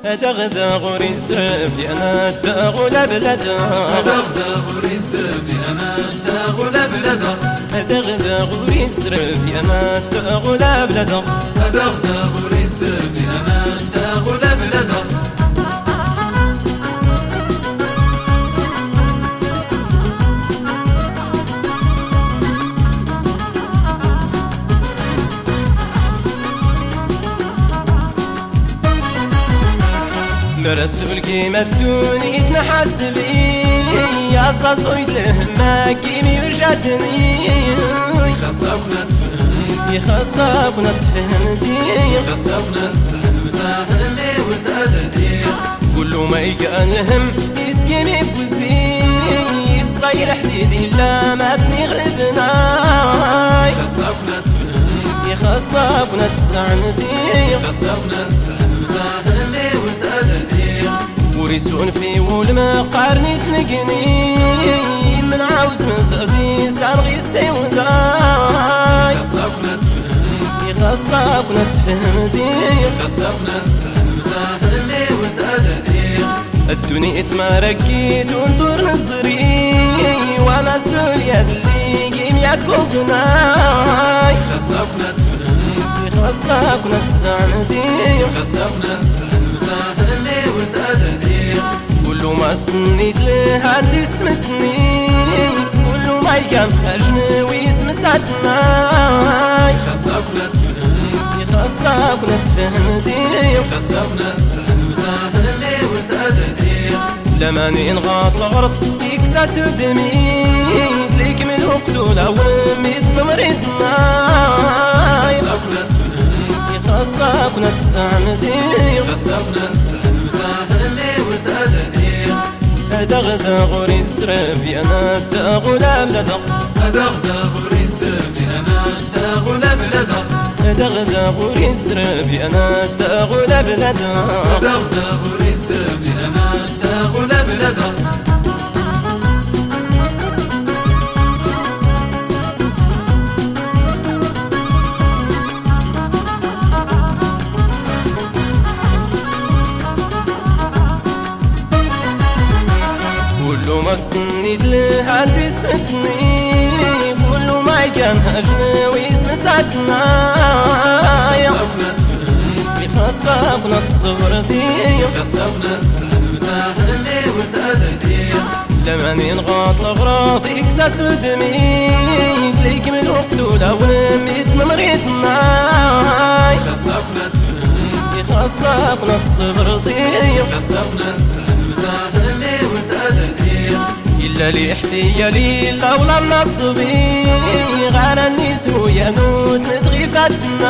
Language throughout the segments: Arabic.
دغدغ ريسرب أنا دغلا بلدا دغدغ ريسرب أنا دغلا بلدا دغدغ ريسرب أنا دغلا بلدا دغدغ ريسرب أنا دغلا بلدا برسول كيما الدوني تنحسبي يا صاصويد لهما كيمي وجاتني خصفنا تفهم يخصفنا تفهمتي خصفنا تسهم تاهلي وتأدتي كل ما يكان الهم يسكني بوزي الصير حديدي لا ما تنغلبنا خصفنا تفهم يخصفنا تسعنتي خصفنا تسهم تاهلي وتأدتي وريسون في والمقارني تنقني من عاوز من زغدي سارغي السيوداي خصفنا تفهم يخصفنا تفهمتي خصفنا تسهم تاهلي وتأدتي الدنيا تماركيت ونطور نظري ومسؤولية اللي قيم يكوكناي خصفنا تفهم يخصفنا تسعنتي خصفنا تسهم تاهلي وتأدتي كل ما سنيت له هاد اسمتني كل ما يقام أجني ويسم ساتناي خصفنا تفهم يخصفنا تفهمتي خصفنا تسهم تاهلي وتأدتي لما ننغاط الغرض يكسى سدمي تليك من وقت الأول ميت مريضنا خصفنا تفهم يخصفنا تسعنتي خصفنا تسهم تاهلي وتأدتي دغدغ ريسرب أنا دغلا بلدا دغدغ ريسرب أنا دغلا بلدا دغدغ ريسرب أنا دغلا بلدا دغدغ ريسرب أنا دغلا بلدا كل ما سنيت له عند اسمتني كل ما كان هجني واسم ساتنا خصفنا تفهم يخصفنا تصبرتي خصفنا تسهم تاهلي وتأدتي لما ننغاط الأغراض يكسى سدمي تليك من وقت الأول ميت مريضنا خصفنا تفهم يخصفنا تصبرتي خصفنا تسهم تاهلي وتأدتي إلا لي احتيالي لولا النصبي غانا النسو ينوت نتغي فاتنا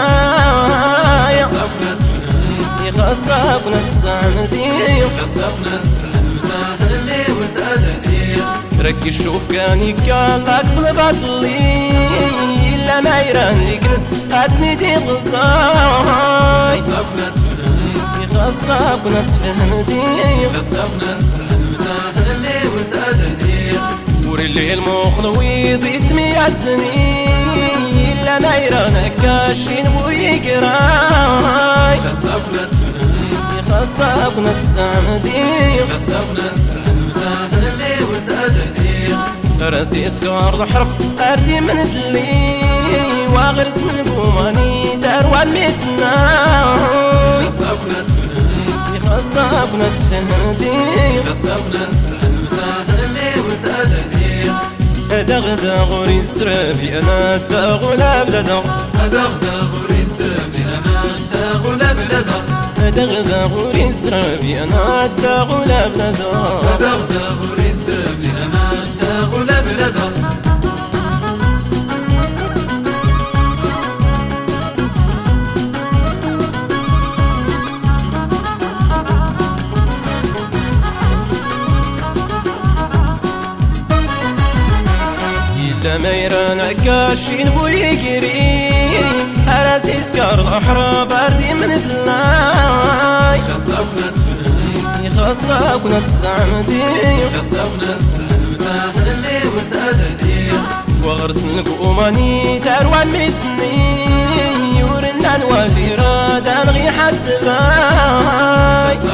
خصفنا تفهم يخصفنا تسعنتي خصفنا تسهم تاهلي وتأدتي ركي الشوف كان يكالك في البطلي إلا ما يران يكنس هاتني دي غصاي خصفنا تفهم يخصفنا تفهمتي خصفنا تسهم تاهلي وتأدتي وري الليل مخلويض يتميزني إلا ما يران كاشين ويقراي خصفنا تفهم يخصفنا تسعنتي خصفنا تسهم تاهلي وتأدتي راسي اسكار الحرف اردي من دلي واغرس من قوماني دار وميتنا خصفنا تفهم يخصفنا تفهمتي خصفنا تسهم تاهلي وتأدتي دغدغ ريسرب أنا دغلا بلدا دغدغ ريسرب أنا دغلا بلدا دغدغ ريسرب أنا دغلا بلدا دغدغ ريسرب أنا دغلا بلدا إلا ما يران كاشين بويقري راسي سكر الأحرى باردي من دلاي خصفنا تفهم يخصفنا تسعنتي خصفنا تسهم تاهلي وتأدتي وغرس القوماني تاروان متني ورنا إلا نولي رادا نغي حسباي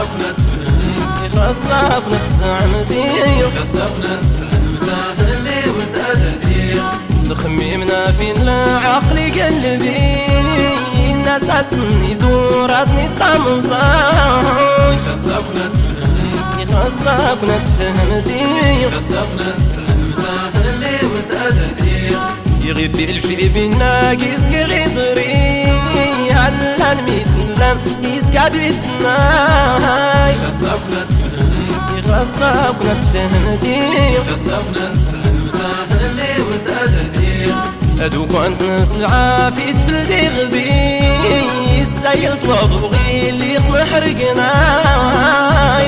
خصك نتزعمتي خصنا نسمته اللي وتأدتي نخممنا فين لا عقلي قلبي الناس اسمني دوراتني طمزاي خصنا خصك نتفهمتي خصنا نسمته اللي وتأدتي يغيب الشي بالناقص كغيضري هلا نميتلم يسقى بيتناي خصنا خصك نتفهمتي خصنا نسمته اللي وتأدتي هادو كنت نسمع في تفلدي غبي سايلت وضوغي اللي محرقناي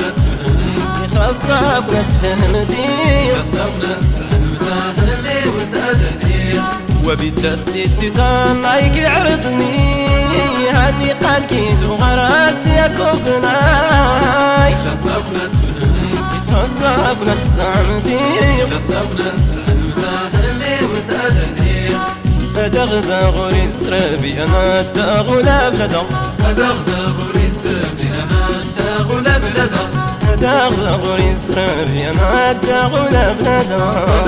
خصك نتفهمتي خصنا نسمته اللي وتأدتي وبدات ستي طنايك عرضني هاني قان كيدو غراس يا كوبناي خصنا نتزعمتي خصنا نسمته اللي وتأدتي دغدغ ريسربي انا دغولا بلدا دغدغ ريسربي انا دغولا بلدا دغدغ ريسربي انا دغولا بلدا